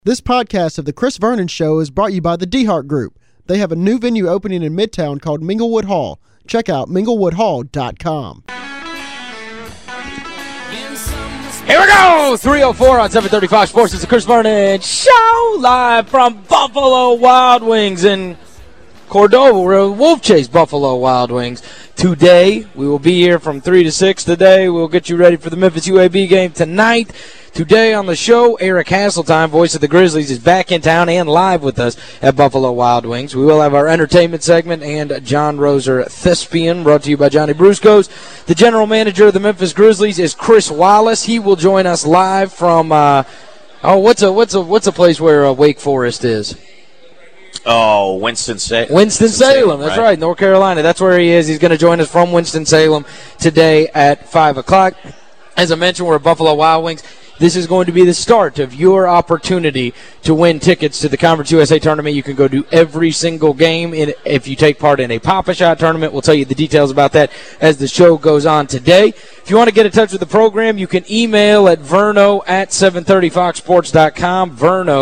This podcast of The Chris Vernon Show is brought to you by the DeHart Group. They have a new venue opening in Midtown called Minglewood Hall. Check out minglewoodhall.com. Here we go! 3:04 on 730 Fox Sports. It's the Chris Vernon Show live from Buffalo Wild Wings in Cordova. We're at Wolf Chase Buffalo Wild Wings. Today, we will be here from 3 to 6 today. We'll get you ready for the Memphis UAB game tonight. Today on the show, Eric Hasseltine, voice of the Grizzlies, is back in town and live with us at Buffalo Wild Wings. We will have our entertainment segment and John Roser Thespian, brought to you by Johnny Brusco's. The general manager of the Memphis Grizzlies is Chris Wallace. He will join us live from what's a place where Wake Forest is? Oh, Winston-Salem. Winston-Salem, that's right, North Carolina. That's where he is. He's going to join us from Winston-Salem today at 5 o'clock. As I mentioned, we're at Buffalo Wild Wings. This is going to be the start of your opportunity to win tickets to the Conference USA tournament. You can go to every single game if you take part in a Pop-A-Shot tournament. We'll tell you the details about that as the show goes on today. If you want to get in touch with the program, you can email at verno@730foxsports.com,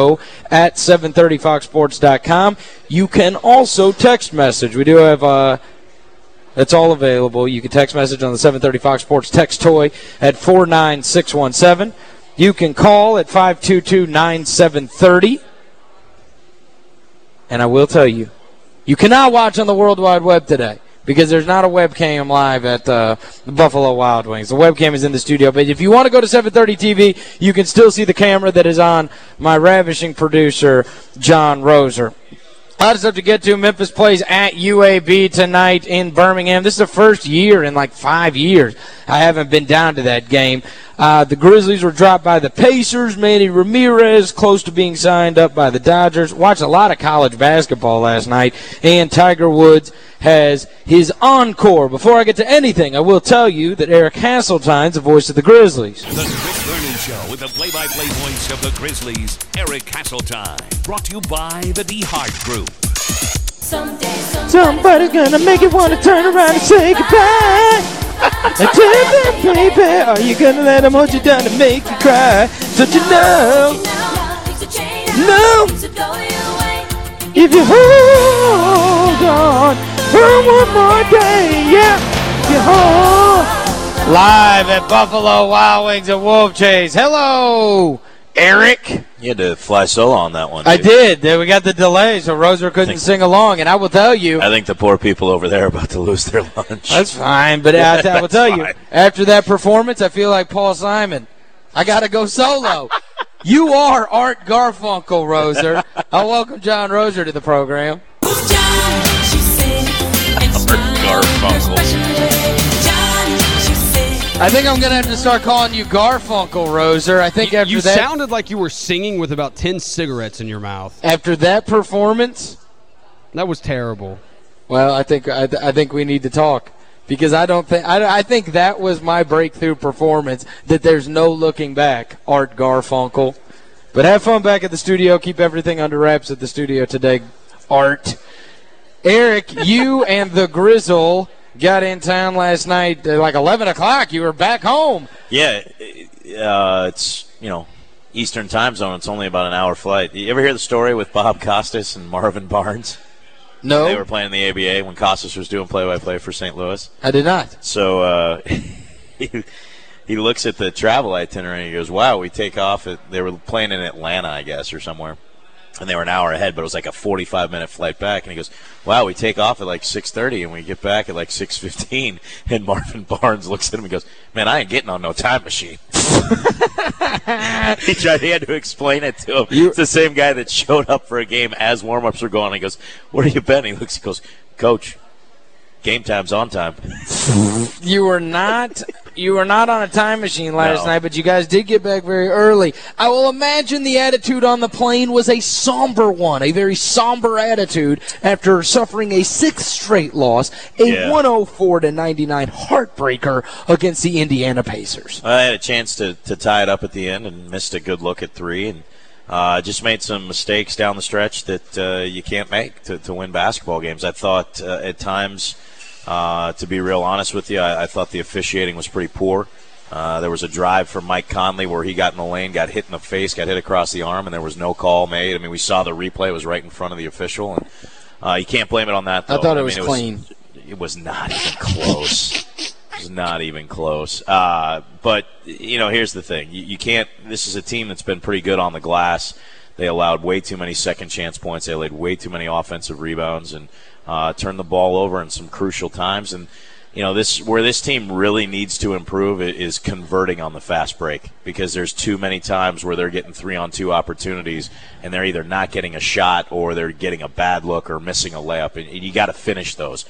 verno@730foxsports.com. You can also text message. We do have that's all available. You can text message on the 730 Fox Sports text toy at 49617. You can call at 522-9730. And I will tell you, you cannot watch on the World Wide Web today because there's not a webcam live at the Buffalo Wild Wings. The webcam is in the studio. But if you want to go to 730 TV, you can still see the camera that is on my ravishing producer, John Roser. A lot of stuff to get to. Memphis plays at UAB tonight in Birmingham. This is the first year in like 5 years I haven't been down to that game. The Grizzlies were dropped by the Pacers. Manny Ramirez close to being signed up by the Dodgers. Watched a lot of college basketball last night. And Tiger Woods has his encore. Before I get to anything, I will tell you that Eric Hasseltine's the voice of the Grizzlies. The Chris Vernon Show with the play-by-play voice of the Grizzlies, Eric Hasseltine. Brought to you by the DeHart Group. Somebody's gonna make you want to turn around and say goodbye. And tell them, baby, are you gonna let them hold you down and make you cry? Don't you know? No. If you hold on for one more day, yeah. If you hold. Live at Buffalo Wild Wings at Wolf Chase. Hello, Eric. You had to fly solo on that one, I dude. did. We got the delay, so Roser couldn't sing along. And I will tell you. I think the poor people over there are about to lose their lunch. That's fine, but I will tell you, after that performance, I feel like Paul Simon. I got to go solo. You are Art Garfunkel, Roser. I'll welcome John Roser to the program. Art Garfunkel. I think I'm going to have to start calling you Garfunkel, Roser. I think after you that. You sounded like you were singing with about 10 cigarettes in your mouth. After that performance. That was terrible. Well, I think we need to talk because I think that was my breakthrough performance, that there's no looking back, Art Garfunkel. But have fun back at the studio. Keep everything under wraps at the studio today, Art. Eric, you and the Grizzle got in town last night like 11 o'clock. You were back home. Yeah, it's, Eastern time zone. It's only about an hour flight. You ever hear the story with Bob Costas and Marvin Barnes? No. They were playing the ABA when Costas was doing play-by-play for St. Louis. I did not. So he looks at the travel itinerary and he goes, wow, we take off. They were playing in Atlanta, I guess, or somewhere. And they were an hour ahead, but it was like a 45-minute flight back. And he goes, wow, we take off at like 6:30 and we get back at like 6:15. And Marvin Barnes looks at him and goes, man, I ain't getting on no time machine. He had to explain it to him. It's the same guy that showed up for a game as warm-ups were going. He goes, where have you been? He goes, Coach, game time's on time. You were not on a time machine last night, but you guys did get back very early. I will imagine the attitude on the plane was a somber one, a very somber attitude after suffering a sixth straight loss, a 104-99 heartbreaker against the Indiana Pacers. I had a chance to tie it up at the end and missed a good look at three, and just made some mistakes down the stretch that you can't make to win basketball games. I thought at times, to be real honest with you, I thought the officiating was pretty poor. There was a drive from Mike Conley where he got in the lane, got hit in the face, got hit across the arm, and there was no call made. I mean, we saw the replay. It was right in front of the official. And you can't blame it on that, though. I thought it was clean. It was not even close. It was not even close. But, here's the thing. You can't – this is a team that's been pretty good on the glass. They allowed way too many second-chance points. They allowed way too many offensive rebounds and turned the ball over in some crucial times. And, where this team really needs to improve is converting on the fast break, because there's too many times where they're getting 3-on-2 opportunities and they're either not getting a shot or they're getting a bad look or missing a layup. And you got to finish those.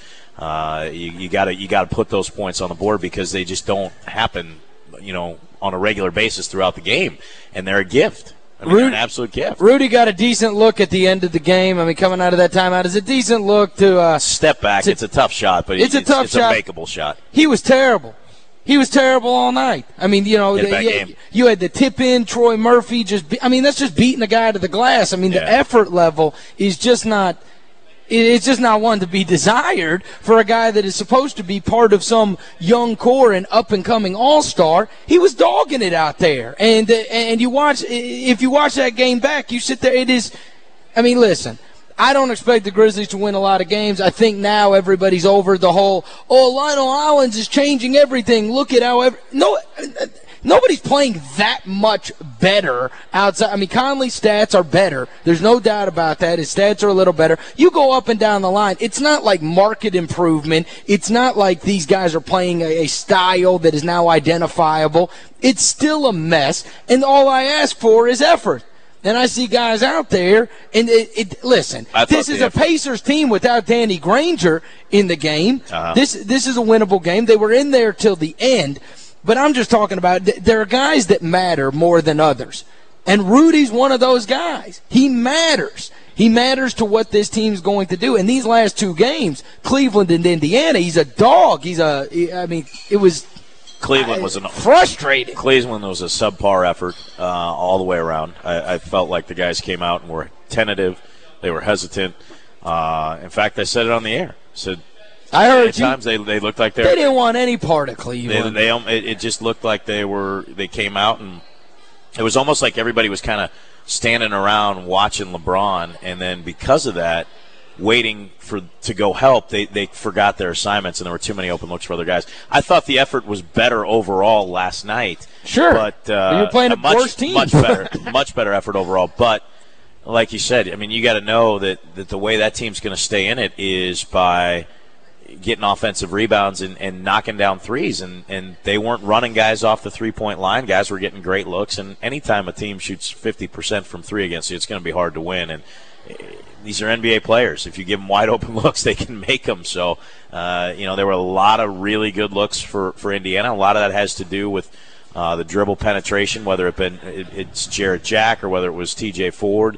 You got to put those points on the board, because they just don't happen, on a regular basis throughout the game. And they're a gift. I mean, they're an absolute gift. Rudy got a decent look at the end of the game. I mean, coming out of that timeout, it's a decent look to step back. It's a tough shot, but it's a makeable shot. He was terrible. He was terrible all night. I mean, you had the tip in, Troy Murphy. That's just beating the guy to the glass. I mean, the effort level is just not. It's just not one to be desired for a guy that is supposed to be part of some young core and up-and-coming all-star. He was dogging it out there. And you watch, if you watch that game back, you sit there, listen, I don't expect the Grizzlies to win a lot of games. I think now everybody's over the whole, Lionel Hollins is changing everything. Look at how nobody's playing that much better outside. I mean, Conley's stats are better. There's no doubt about that. His stats are a little better. You go up and down the line. It's not like market improvement. It's not like these guys are playing a style that is now identifiable. It's still a mess, and all I ask for is effort. And I see guys out there, and listen, this is a Pacers team without Danny Granger in the game. This is a winnable game. They were in there till the end. But I'm just talking about there are guys that matter more than others. And Rudy's one of those guys. He matters. He matters to what this team's going to do. In these last two games, Cleveland and Indiana, he's a dog. It was Cleveland was frustrating. Cleveland was a subpar effort all the way around. I felt like the guys came out and were tentative. They were hesitant. In fact, I said it on the air. I heard at times they looked like they didn't want any part of Cleveland. It just looked like they came out, and it was almost like everybody was kind of standing around watching LeBron, and then because of that, waiting to go help, they forgot their assignments, and there were too many open looks for other guys. I thought the effort was better overall last night. Sure, but you're playing a worse team. much better effort overall. But like you said, I mean, you got to know that the way that team's going to stay in it is by getting offensive rebounds and knocking down threes, and they weren't running guys off the three-point line. Guys were getting great looks, and anytime a team shoots 50% from three against you, it's going to be hard to win. And these are NBA players. If you give them wide open looks, they can make them. So, there were a lot of really good looks for Indiana. A lot of that has to do with the dribble penetration, whether it's Jarrett Jack or whether it was TJ Ford.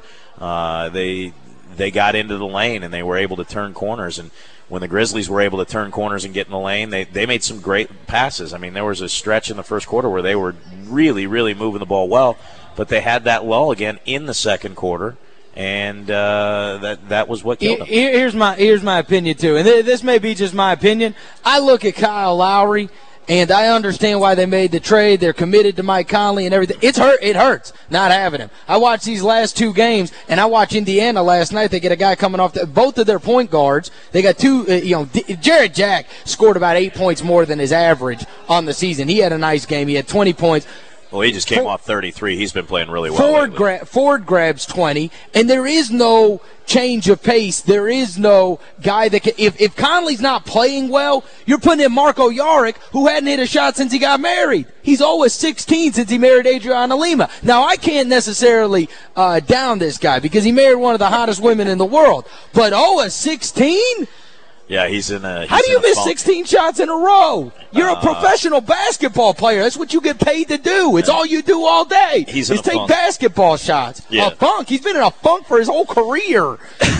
They got into the lane and they were able to turn corners. And when the Grizzlies were able to turn corners and get in the lane, they made some great passes. I mean, there was a stretch in the first quarter where they were really, really moving the ball well, but they had that lull again in the second quarter, and that was what killed them. Here's my opinion, too, and this may be just my opinion. I look at Kyle Lowry, and I understand why they made the trade. They're committed to Mike Conley and everything. It hurts not having him. I watched these last two games, and I watched Indiana last night. They get a guy coming off both of their point guards. They got two, Jarrett Jack scored about 8 points more than his average on the season. He had a nice game. He had 20 points. Well, he just came off 33. He's been playing really well. Ford grabs 20, and there is no change of pace. There is no guy that can – if Conley's not playing well, you're putting in Marco Yarick, who hadn't hit a shot since he got married. He's 0-16 since he married Adriana Lima. Now, I can't necessarily down this guy because he married one of the hottest women in the world. But 0-16? Yeah, he's in a. How do you miss 16 shots in a row? You're a professional basketball player. That's what you get paid to do. It's all you do all day. Is take basketball shots. Yeah. A funk. He's been in a funk for his whole career.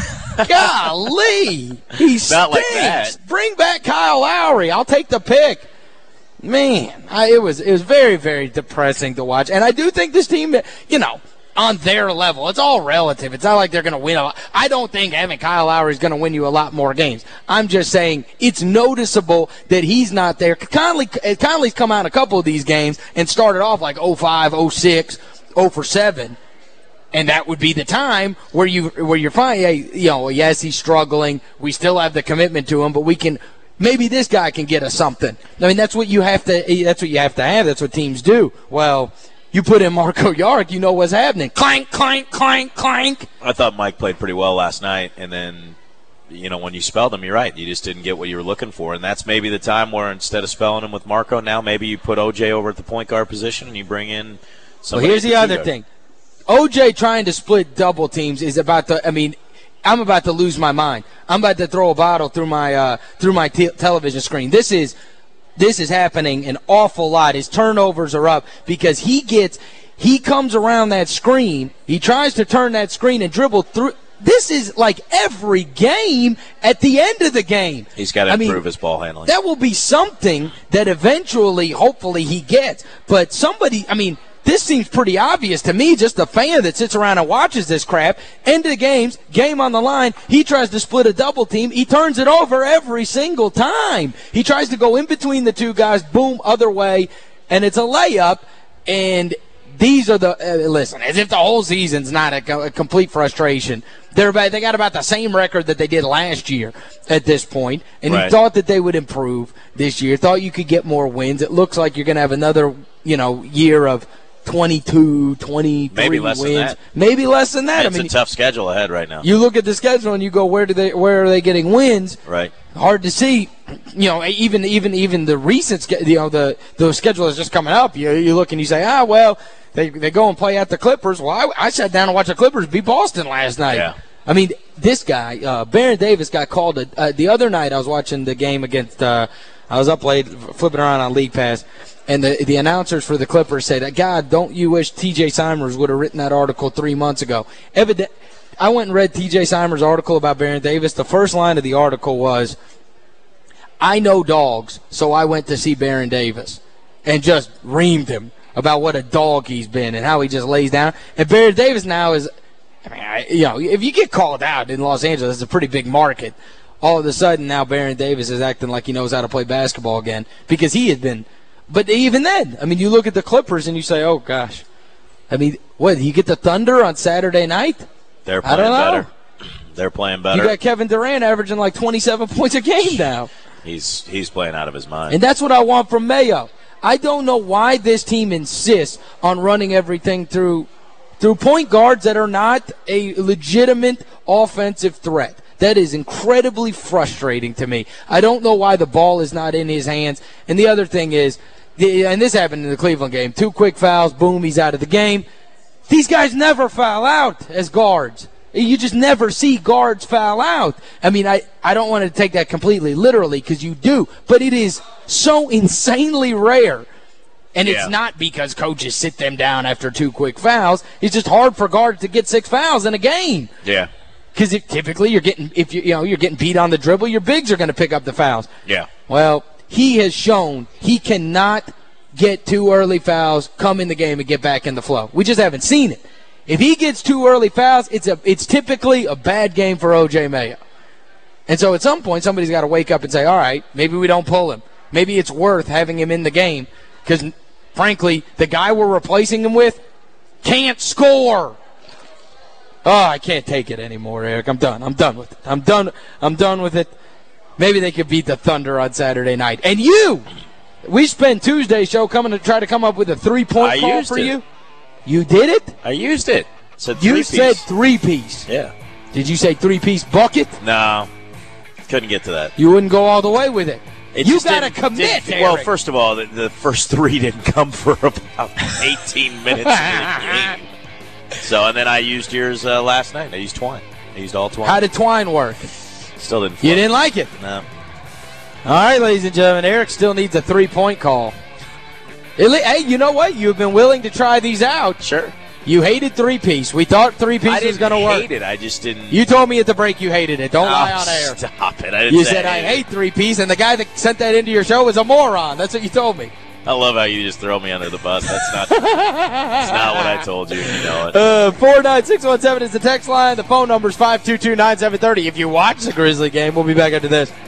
Golly, he stinks. Not like that. Bring back Kyle Lowry. I'll take the pick. Man, it was very, very depressing to watch. And I do think this team, on their level. It's all relative. It's not like they're going to win a lot. I don't think having Kyle Lowry is going to win you a lot more games. I'm just saying it's noticeable that he's not there. Conley's come out a couple of these games and started off like 0-5, 0-6, 0-for-7. And that would be the time where you're fine. Hey, yes, he's struggling. We still have the commitment to him, but maybe this guy can get us something. I mean, that's what you have to have. That's what teams do. Well, you put in Marco Yarrick, you know what's happening. Clank, clank, clank, clank. I thought Mike played pretty well last night, and then, when you spelled him, you're right. You just didn't get what you were looking for, and that's maybe the time where instead of spelling him with Marco, now maybe you put OJ over at the point guard position and you bring in somebody. Well, here's the other thing. OJ trying to split double teams is about to – I'm about to lose my mind. I'm about to throw a bottle through my television screen. This is happening an awful lot. His turnovers are up because he comes around that screen. He tries to turn that screen and dribble through. This is like every game at the end of the game. He's got to improve his ball handling. That will be something that eventually, hopefully, he gets. But this seems pretty obvious to me, just a fan that sits around and watches this crap. End of the game on the line, he tries to split a double team. He turns it over every single time. He tries to go in between the two guys, boom, other way, and it's a layup. And these are listen, as if the whole season's not a complete frustration. They got about the same record that they did last year at this point, and right. He thought that they would improve this year, thought you could get more wins. It looks like you're going to have another, year of 22, 23 maybe less wins. than that. Maybe less than that. It's a tough schedule ahead right now. You look at the schedule and you go, where are they getting wins? Right. Hard to see. Even the recent the schedule is just coming up. You look and you say, they go and play at the Clippers. Well, I sat down and watched the Clippers beat Boston last night. Yeah. This guy, Baron Davis, got called the other night. I was watching the game against I was up late flipping around on League Pass. And the announcers for the Clippers said, God, don't you wish T.J. Simers would have written that article 3 months ago? I went and read T.J. Simers' article about Baron Davis. The first line of the article was, I know dogs, so I went to see Baron Davis, and just reamed him about what a dog he's been and how he just lays down. And Baron Davis now is, if you get called out in Los Angeles, it's a pretty big market. All of a sudden now Baron Davis is acting like he knows how to play basketball again because he had been. But even then, you look at the Clippers and you say, oh, gosh. What, you get the Thunder on Saturday night? They're playing better. They're playing better. You got Kevin Durant averaging like 27 points a game now. He's playing out of his mind. And that's what I want from Mayo. I don't know why this team insists on running everything through point guards that are not a legitimate offensive threat. That is incredibly frustrating to me. I don't know why the ball is not in his hands. And the other thing is, and this happened in the Cleveland game, 2 quick fouls, boom, he's out of the game. These guys never foul out as guards. You just never see guards foul out. I don't want to take that completely literally because you do, but it is so insanely rare. And it's not because coaches sit them down after 2 quick fouls. It's just hard for guards to get 6 fouls in a game. Yeah. Because typically you're getting beat on the dribble, your bigs are going to pick up the fouls. Yeah. Well, he has shown he cannot get 2 early fouls, come in the game, and get back in the flow. We just haven't seen it. If he gets 2 early fouls, it's typically a bad game for O.J. Mayo. And so at some point, somebody's got to wake up and say, all right, maybe we don't pull him. Maybe it's worth having him in the game because, frankly, the guy we're replacing him with can't score. Oh, I can't take it anymore, Eric. I'm done. I'm done with it. I'm done with it. Maybe they could beat the Thunder on Saturday night. And we spent Tuesday's show coming to try to come up with a 3-point call for you. You did it? I used it. Said you said 3-piece. Yeah. Did you say 3-piece bucket? No. Couldn't get to that. You wouldn't go all the way with it. You got to commit, Eric. Well, first of all, the first 3 didn't come for about 18 minutes of the game. So, and then I used yours last night. I used Twine. I used all Twine. How did Twine work? Still didn't flow. You didn't like it? No. All right, ladies and gentlemen, Eric still needs a 3-point call. Hey, you know what? You've been willing to try these out. Sure. You hated 3-piece. We thought 3-piece was going to work. I didn't hate it. I just didn't. You told me at the break you hated it. Don't lie on air. Stop it. I didn't You say said, I hate 3-piece, and the guy that sent that into your show was a moron. That's what you told me. I love how you just throw me under the bus. That's not what I told you. You know it. 49617 is the text line. The phone number is 522-9730. If you watch the Grizzly game, we'll be back after this.